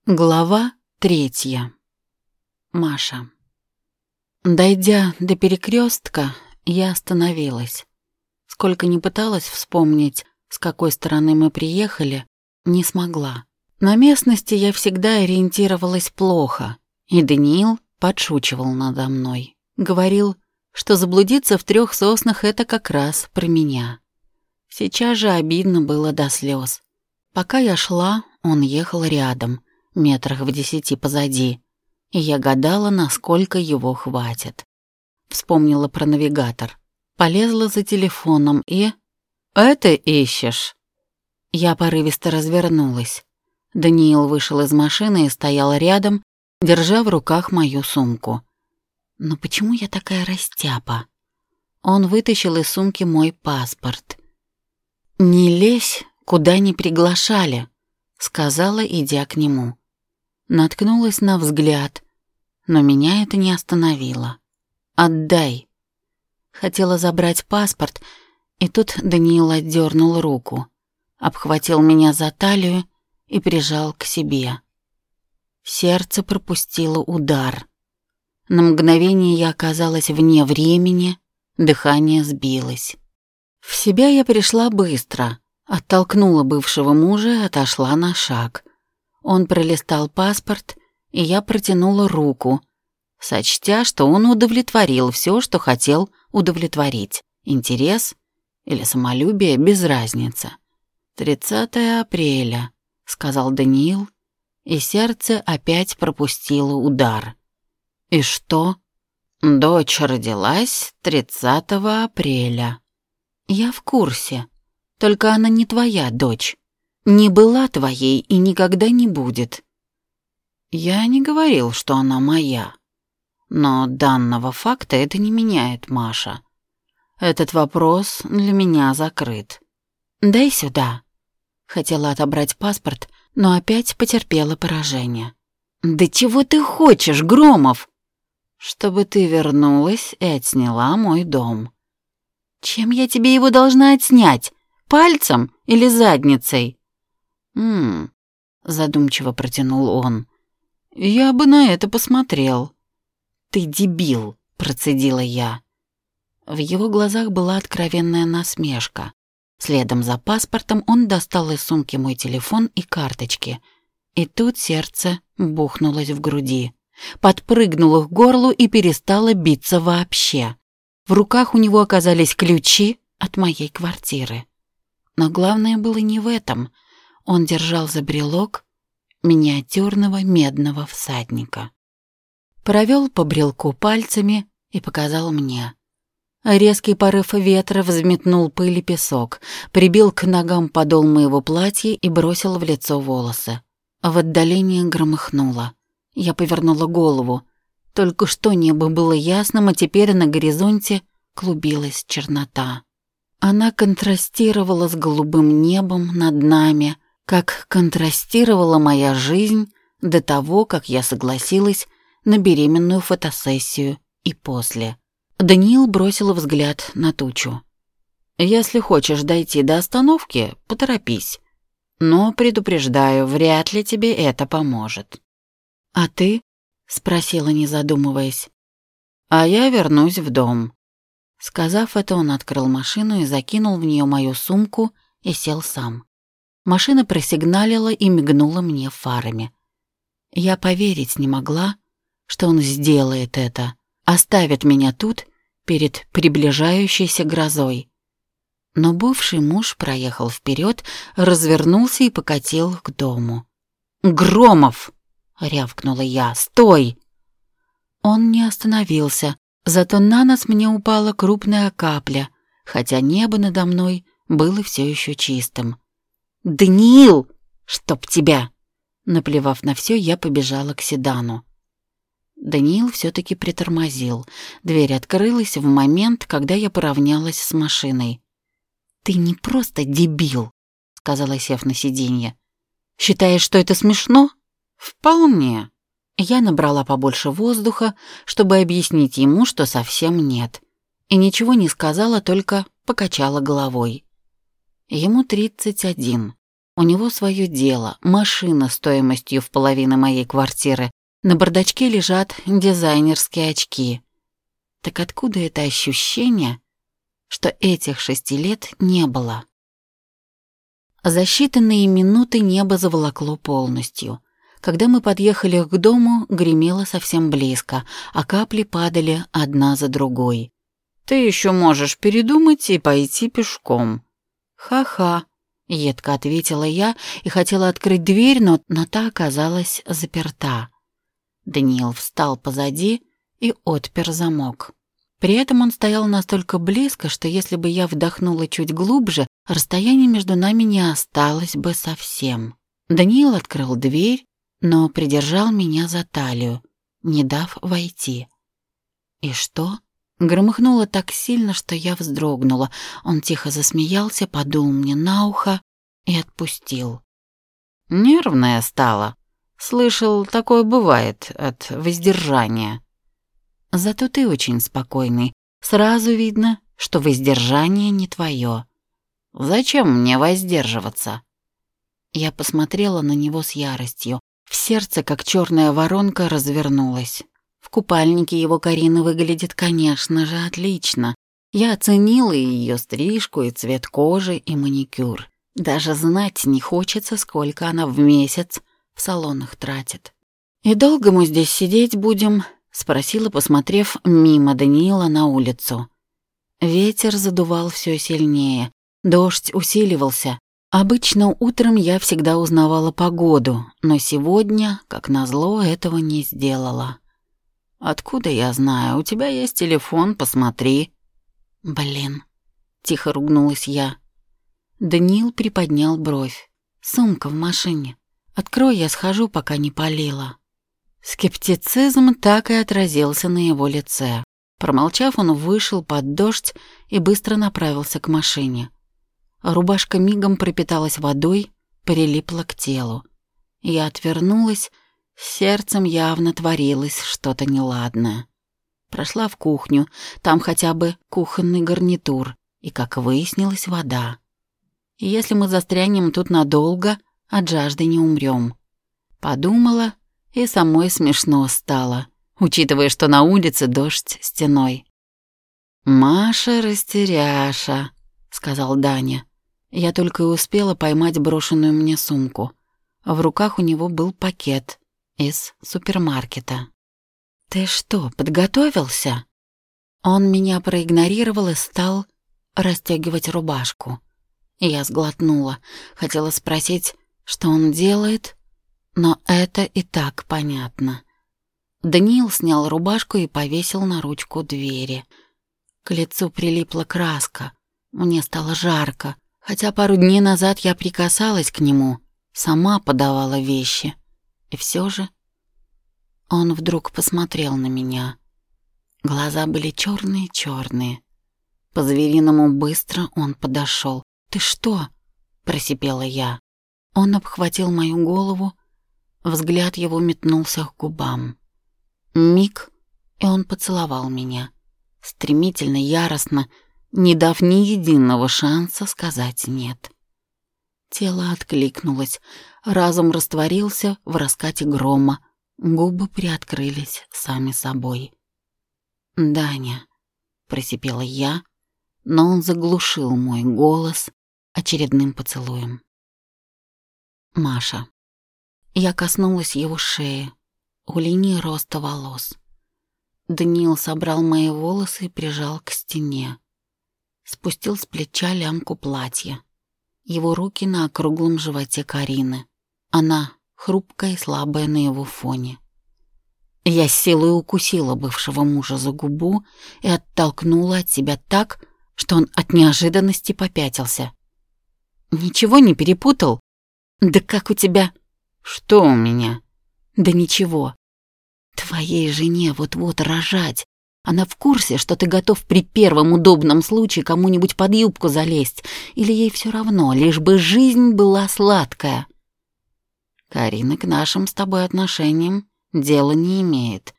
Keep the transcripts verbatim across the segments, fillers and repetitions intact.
Глава третья. Маша. Дойдя до перекрестка, я остановилась. Сколько ни пыталась вспомнить, с какой стороны мы приехали, не смогла. На местности я всегда ориентировалась плохо, и Даниил подшучивал надо мной. Говорил, что заблудиться в трех соснах — это как раз про меня. Сейчас же обидно было до слез. Пока я шла, он ехал рядом, метрах в десяти позади, и я гадала, насколько его хватит. Вспомнила про навигатор, полезла за телефоном и... «Это ищешь?» Я порывисто развернулась. Даниил вышел из машины и стоял рядом, держа в руках мою сумку. Но почему я такая растяпа? Он вытащил из сумки мой паспорт. «Не лезь, куда не приглашали», — сказала, идя к нему. Наткнулась на взгляд, но меня это не остановило. «Отдай». Хотела забрать паспорт, и тут Даниил отдернул руку, обхватил меня за талию и прижал к себе. Сердце пропустило удар. На мгновение я оказалась вне времени, дыхание сбилось. В себя я пришла быстро, оттолкнула бывшего мужа и отошла на шаг. Он пролистал паспорт, и я протянула руку, сочтя, что он удовлетворил все, что хотел удовлетворить. Интерес или самолюбие — без разницы. «тридцатое апреля», — сказал Даниил, и сердце опять пропустило удар. «И что?» «Дочь родилась тридцатого апреля». «Я в курсе, только она не твоя дочь. Не была твоей и никогда не будет». «Я не говорил, что она моя. Но данного факта это не меняет, Маша. Этот вопрос для меня закрыт». «Дай сюда». Хотела отобрать паспорт, но опять потерпела поражение. «Да чего ты хочешь, Громов?» «Чтобы ты вернулась и отсняла мой дом». «Чем я тебе его должна отснять? Пальцем или задницей?» «Ммм», — задумчиво протянул он, — «я бы на это посмотрел». «Ты дебил», — процедила я. В его глазах была откровенная насмешка. Следом за паспортом он достал из сумки мой телефон и карточки. И тут сердце бухнулось в груди, подпрыгнуло к горлу и перестало биться вообще. В руках у него оказались ключи от моей квартиры. Но главное было не в этом. Он держал за брелок миниатюрного медного всадника. Провел по брелку пальцами и показал мне. Резкий порыв ветра взметнул пыль и песок, прибил к ногам подол моего платья и бросил в лицо волосы. В отдалении громыхнуло. Я повернула голову. Только что небо было ясным, а теперь на горизонте клубилась чернота. Она контрастировала с голубым небом над нами, как контрастировала моя жизнь до того, как я согласилась на беременную фотосессию и после. Даниил бросил взгляд на тучу. «Если хочешь дойти до остановки, поторопись. Но, предупреждаю, вряд ли тебе это поможет». «А ты?» — спросила, не задумываясь. «А я вернусь в дом». Сказав это, он открыл машину и закинул в нее мою сумку и сел сам. Машина просигналила и мигнула мне фарами. Я поверить не могла, что он сделает это, оставит меня тут перед приближающейся грозой. Но бывший муж проехал вперед, развернулся и покатил к дому. «Громов!» — рявкнула я. «Стой!» Он не остановился, зато на нос мне упала крупная капля, хотя небо надо мной было все еще чистым. «Даниил! Чтоб тебя!» Наплевав на все, я побежала к седану. Даниил все-таки притормозил. Дверь открылась в момент, когда я поравнялась с машиной. «Ты не просто дебил», — сказала, сев на сиденье. «Считаешь, что это смешно?» «Вполне». Я набрала побольше воздуха, чтобы объяснить ему, что совсем нет. И ничего не сказала, только покачала головой. Ему тридцать один. У него свое дело, машина стоимостью в половину моей квартиры. На бардачке лежат дизайнерские очки. Так откуда это ощущение, что этих шести лет не было? За считанные минуты небо заволокло полностью. Когда мы подъехали к дому, гремело совсем близко, а капли падали одна за другой. «Ты еще можешь передумать и пойти пешком». «Ха-ха», — едко ответила я и хотела открыть дверь, но, но та оказалась заперта. Даниил встал позади и отпер замок. При этом он стоял настолько близко, что если бы я вдохнула чуть глубже, расстояние между нами не осталось бы совсем. Даниил открыл дверь, но придержал меня за талию, не дав войти. И что? Громыхнуло так сильно, что я вздрогнула. Он тихо засмеялся, подул мне на ухо и отпустил. Нервная стала. Слышал, такое бывает от воздержания. Зато ты очень спокойный. Сразу видно, что воздержание не твое. Зачем мне воздерживаться? Я посмотрела на него с яростью. В сердце, как черная воронка, развернулась. В купальнике его Карина выглядит, конечно же, отлично. Я оценила и ее стрижку, и цвет кожи, и маникюр. Даже знать не хочется, сколько она в месяц в салонах тратит. «И долго мы здесь сидеть будем?» — спросила, посмотрев мимо Даниила на улицу. Ветер задувал все сильнее, дождь усиливался. Обычно утром я всегда узнавала погоду, но сегодня, как назло, этого не сделала. «Откуда я знаю? У тебя есть телефон, посмотри». «Блин», — тихо ругнулась я. Даниил приподнял бровь. «Сумка в машине. Открой, я схожу, пока не палила». Скептицизм так и отразился на его лице. Промолчав, он вышел под дождь и быстро направился к машине. Рубашка мигом пропиталась водой, прилипла к телу. Я отвернулась, сердцем явно творилось что-то неладное. Прошла в кухню, там хотя бы кухонный гарнитур и, как выяснилось, вода. И если мы застрянем тут надолго, от жажды не умрем. Подумала, и самой смешно стало, учитывая, что на улице дождь стеной. «Маша растеряша», — сказал Даня. Я только и успела поймать брошенную мне сумку. В руках у него был пакет из супермаркета. «Ты что, подготовился?» Он меня проигнорировал и стал расстегивать рубашку. Я сглотнула, хотела спросить, что он делает, но это и так понятно. Даниил снял рубашку и повесил на ручку двери. К лицу прилипла краска. Мне стало жарко, хотя пару дней назад я прикасалась к нему, сама подавала вещи. И все же он вдруг посмотрел на меня. Глаза были черные-черные. По-звериному быстро он подошел. «Ты что?» — просипела я. Он обхватил мою голову, взгляд его метнулся к губам. Миг, и он поцеловал меня. Стремительно, яростно, не дав ни единого шанса сказать «нет». Тело откликнулось, разум растворился в раскате грома, губы приоткрылись сами собой. «Даня», — просипела я, но он заглушил мой голос очередным поцелуем. «Маша». Я коснулась его шеи, у линии роста волос. Даниил собрал мои волосы и прижал к стене. Спустил с плеча лямку платья. Его руки на округлом животе Карины. Она хрупкая и слабая на его фоне. Я с силой укусила бывшего мужа за губу и оттолкнула от себя так, что он от неожиданности попятился. «Ничего не перепутал? Да как у тебя...» «Что у меня?» «Да ничего. Твоей жене вот-вот рожать. Она в курсе, что ты готов при первом удобном случае кому-нибудь под юбку залезть, или ей все равно, лишь бы жизнь была сладкая?» «Карина к нашим с тобой отношениям дела не имеет».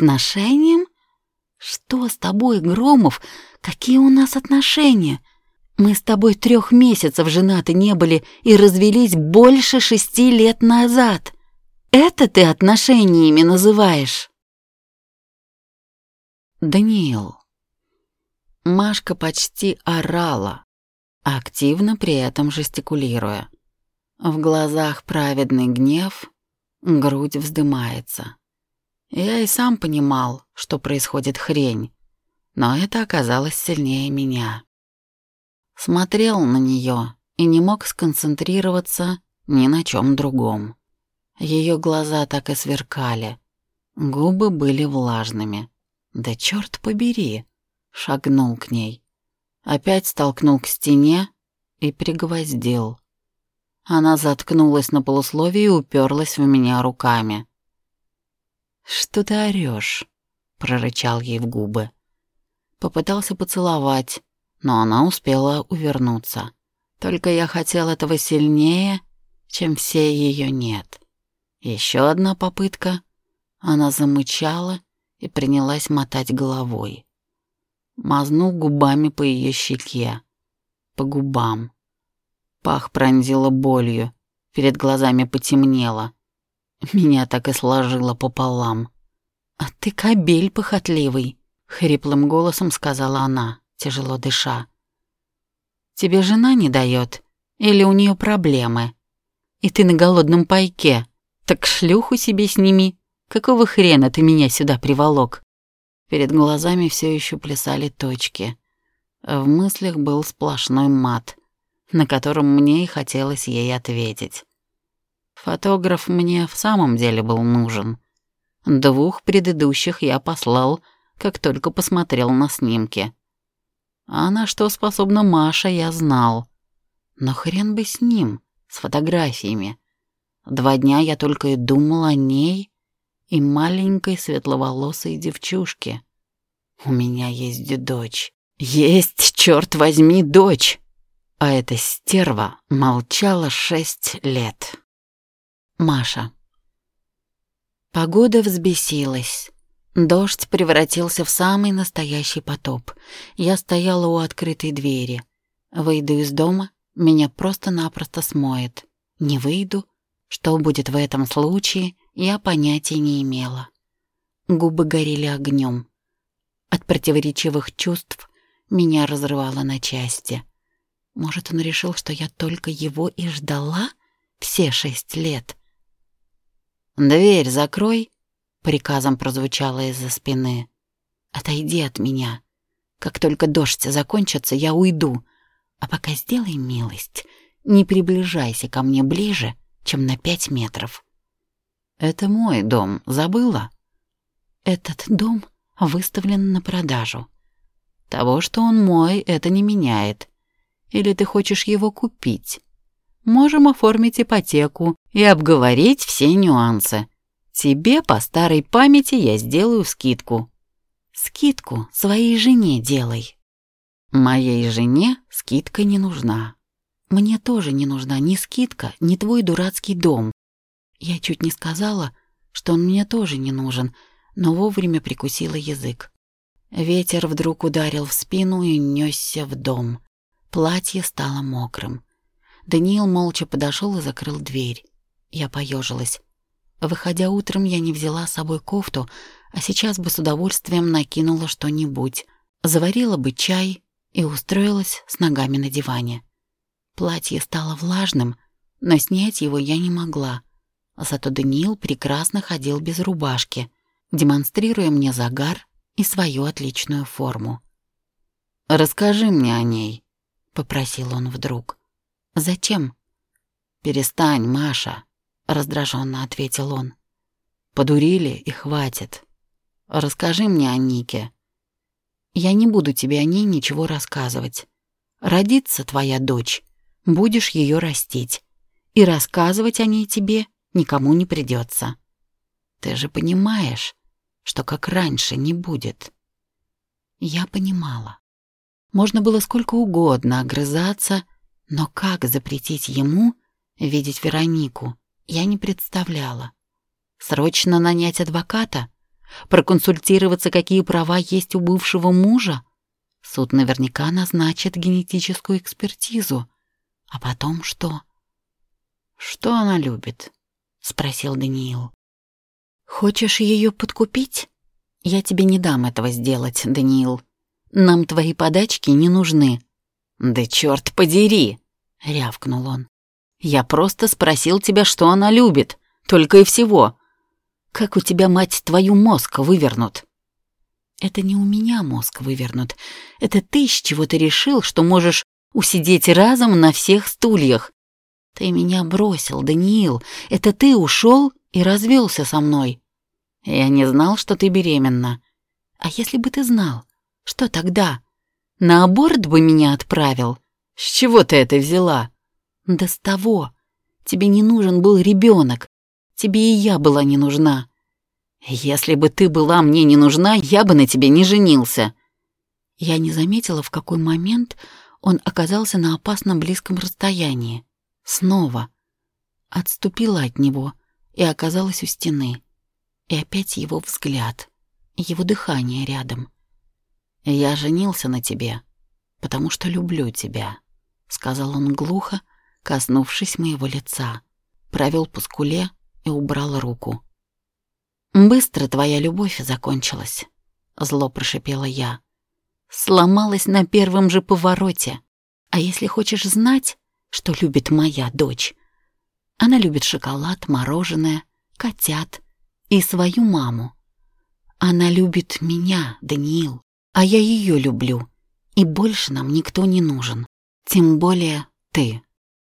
«Отношениям? Что с тобой, Громов? Какие у нас отношения? Мы с тобой трех месяцев женаты не были и развелись больше шести лет назад. Это ты отношениями называешь?» «Даниил». Машка почти орала, активно при этом жестикулируя. В глазах праведный гнев, грудь вздымается. Я и сам понимал, что происходит хрень, но это оказалось сильнее меня. Смотрел на нее и не мог сконцентрироваться ни на чем другом. Ее глаза так и сверкали, губы были влажными. Да черт побери! Шагнул к ней, опять столкнул к стене и пригвоздил. Она заткнулась на полусловие и уперлась в меня руками. «Что ты орёшь?» — прорычал ей в губы. Попытался поцеловать, но она успела увернуться. Только я хотел этого сильнее, чем все ее «нет». Еще одна попытка. Она замычала и принялась мотать головой. Мазнул губами по ее щеке, по губам. Пах пронзило болью, перед глазами потемнело. Меня так и сложило пополам. «А ты кобель похотливый», — хриплым голосом сказала она, тяжело дыша. «Тебе жена не дает? Или у нее проблемы? И ты на голодном пайке? Так шлюху себе сними. Какого хрена ты меня сюда приволок?» Перед глазами все еще плясали точки. В мыслях был сплошной мат, на котором мне и хотелось ей ответить. Фотограф мне в самом деле был нужен. Двух предыдущих я послал, как только посмотрел на снимки. А на что способна Маша, я знал. Но хрен бы с ним, с фотографиями. Два дня я только и думал о ней и маленькой светловолосой девчушке. У меня есть дочь. Есть, черт возьми, дочь! А эта стерва молчала шесть лет. Маша. Погода взбесилась. Дождь превратился в самый настоящий потоп. Я стояла у открытой двери. Выйду из дома, меня просто-напросто смоет. Не выйду. Что будет в этом случае, я понятия не имела. Губы горели огнем. От противоречивых чувств меня разрывало на части. Может, он решил, что я только его и ждала все шесть лет? «Дверь закрой», — приказом прозвучало из-за спины. «Отойди от меня. Как только дождь закончится, я уйду. А пока сделай милость, не приближайся ко мне ближе, чем на пять метров». «Это мой дом, забыла?» «Этот дом выставлен на продажу». «Того, что он мой, это не меняет. Или ты хочешь его купить? Можем оформить ипотеку и обговорить все нюансы. Тебе по старой памяти я сделаю скидку». «Скидку своей жене делай». «Моей жене скидка не нужна». «Мне тоже не нужна ни скидка, ни твой дурацкий дом». Я чуть не сказала, что он мне тоже не нужен, но вовремя прикусила язык. Ветер вдруг ударил в спину и нёсся в дом. Платье стало мокрым. Даниил молча подошел и закрыл дверь. Я поежилась. Выходя утром, я не взяла с собой кофту, а сейчас бы с удовольствием накинула что-нибудь. Заварила бы чай и устроилась с ногами на диване. Платье стало влажным, но снять его я не могла. Зато Даниил прекрасно ходил без рубашки, демонстрируя мне загар и свою отличную форму. «Расскажи мне о ней», — попросил он вдруг. «Зачем?» «Перестань, Маша», — раздраженно ответил он. «Подурили и хватит. Расскажи мне о Нике». «Я не буду тебе о ней ничего рассказывать. Родится твоя дочь, будешь ее растить, и рассказывать о ней тебе никому не придется. Ты же понимаешь, что как раньше не будет». Я понимала. Можно было сколько угодно огрызаться, но как запретить ему видеть Веронику, я не представляла. Срочно нанять адвоката? Проконсультироваться, какие права есть у бывшего мужа? Суд наверняка назначит генетическую экспертизу. А потом что? «Что она любит?» — спросил Даниил. «Хочешь ее подкупить? Я тебе не дам этого сделать, Даниил. Нам твои подачки не нужны». «Да черт подери!» — рявкнул он. «Я просто спросил тебя, что она любит, только и всего. Как у тебя, мать твою, мозг вывернут?» «Это не у меня мозг вывернут. Это ты с чего-то решил, что можешь усидеть разом на всех стульях. Ты меня бросил, Даниил. Это ты ушел и развелся со мной. Я не знал, что ты беременна. А если бы ты знал, что тогда? На аборт бы меня отправил? С чего ты это взяла?» «Да с того. Тебе не нужен был ребенок. Тебе и я была не нужна. Если бы ты была мне не нужна, я бы на тебе не женился». Я не заметила, в какой момент он оказался на опасно близком расстоянии. Снова. Отступила от него и оказалась у стены. И опять его взгляд, его дыхание рядом. «Я женился на тебе, потому что люблю тебя», — сказал он глухо, коснувшись моего лица. Провел по скуле и убрал руку. «Быстро твоя любовь закончилась», — зло прошипела я. «Сломалась на первом же повороте. А если хочешь знать, что любит моя дочь? Она любит шоколад, мороженое, котят и свою маму. Она любит меня, Даниил, а я ее люблю. И больше нам никто не нужен. Тем более ты».